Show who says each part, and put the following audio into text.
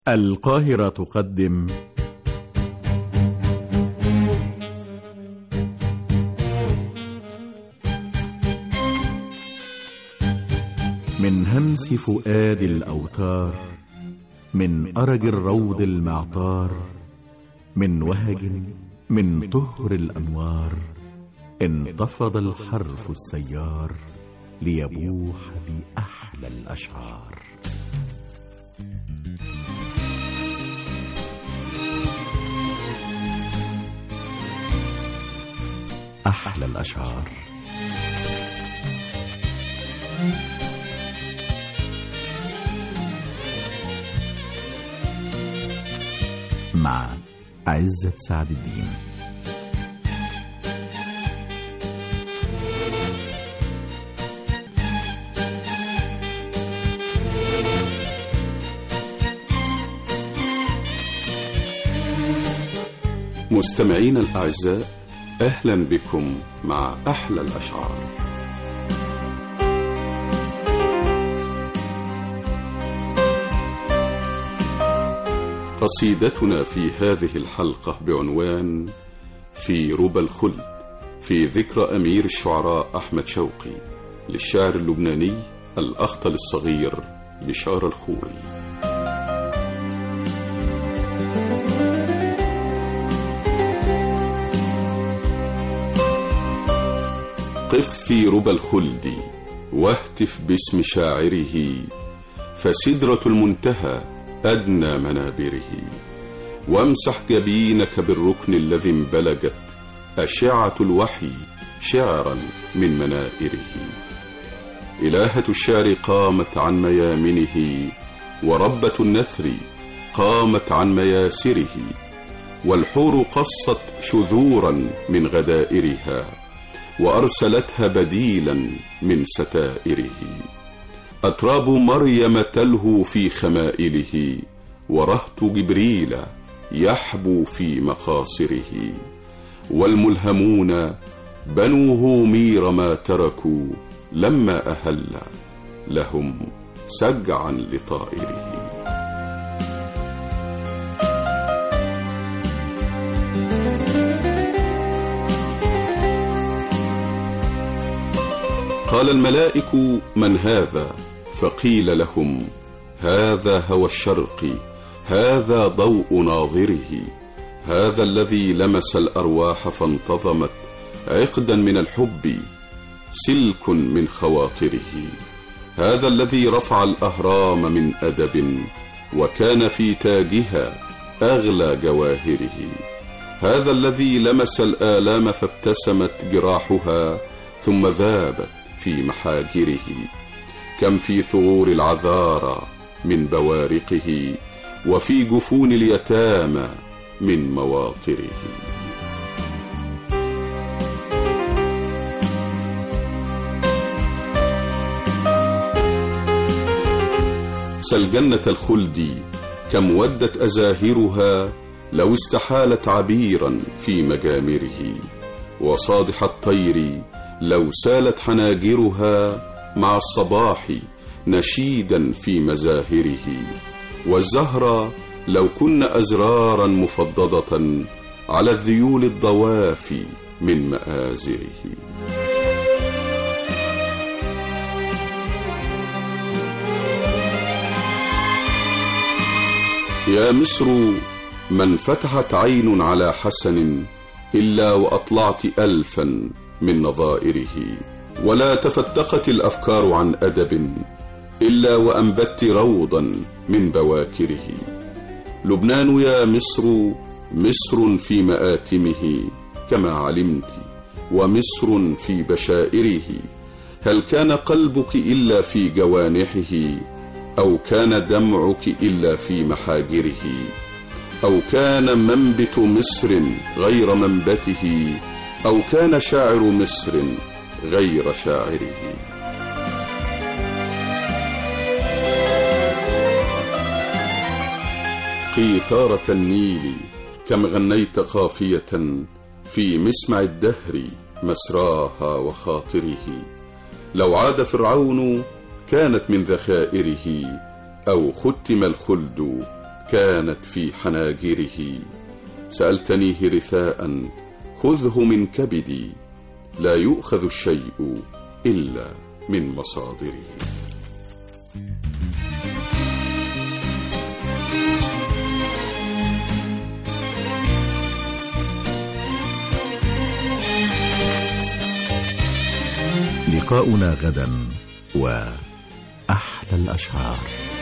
Speaker 1: القاهرة تقدم من همس فؤاد الأوتار، من أرج الروض المعطار، من وهج من طهر الأنوار، انتفض الحرف السيار ليبوح بأحلى الأشعار. أحلى الأشعار. مع عزت سعد الدين.
Speaker 2: مستمعين الأعزاء، أهلا بكم مع أحلى الأشعار. قصيدتنا في هذه الحلقة بعنوان في ربى الخلد، في ذكرى أمير الشعراء أحمد شوقي، للشاعر اللبناني الأخطل الصغير بشار الخوري. قف في ربى الخلد واهتف باسم شاعره، فسدرة المنتهى أدنى منابره، وامسح جبينك بالركن الذي انبلجت أشعة الوحي شعرا من منائره. إلهة الشعر قامت عن ميامنه، وربة النثر قامت عن مياسره، والحور قصت شذورا من غدائرها، وأرسلتها بديلا من ستائره. أتراب مريم تلهو في خمائله، ورهط جبريل يحبو في مقاصره، والملهمون بنوه مير ما تركوا لما أهل لهم سجعا لطائره. قال الملائك من هذا؟ فقيل لهم هذا هوى الشرق، هذا ضوء ناظره، هذا الذي لمس الأرواح فانتظمت عقدا من الحب سلك من خواطره، هذا الذي رفع الأهرام من أدب وكان في تاجها أغلى جواهره، هذا الذي لمس الآلام فابتسمت جراحها ثم ذابت في محاجره، كم في ثغور العذارى من بوارقه، وفي جفون اليتامى من مواطره. سل جنة الخلد كم ودت أزاهرها لو استحالت عبيرا في مجامره، وصادح الطير لو سالت حناجرها مع الصباح نشيدا في مزاهره، والزهرة لو كن أزرارا مفضضة على الذيول الضوافي من مآزره. يا مصر من فتحت عين على حسن إلا وأطلعت ألفا من نظائره، ولا تفتقت الأفكار عن أدب إلا وأنبت روضا من بواكره. لبنان يا مصر مصر في مآتمه كما علمت، ومصر في بشائره، هل كان قلبك إلا في جوانحه، أو كان دمعك إلا في محاجره، أو كان منبت مصر غير منبته، أو كان شاعر مصر غير شاعره. قيثارة النيل كم غنيت قافية في مسمع الدهر مسراها وخاطره، لو عاد فرعون كانت من ذخائره، أو ختم الخلد كانت في حناجره. سألتنيه رثاء خذه من كبدي، لا يؤخذ الشيء إلا من مصادره.
Speaker 1: لقاؤنا غدا وأحلى الأشعار.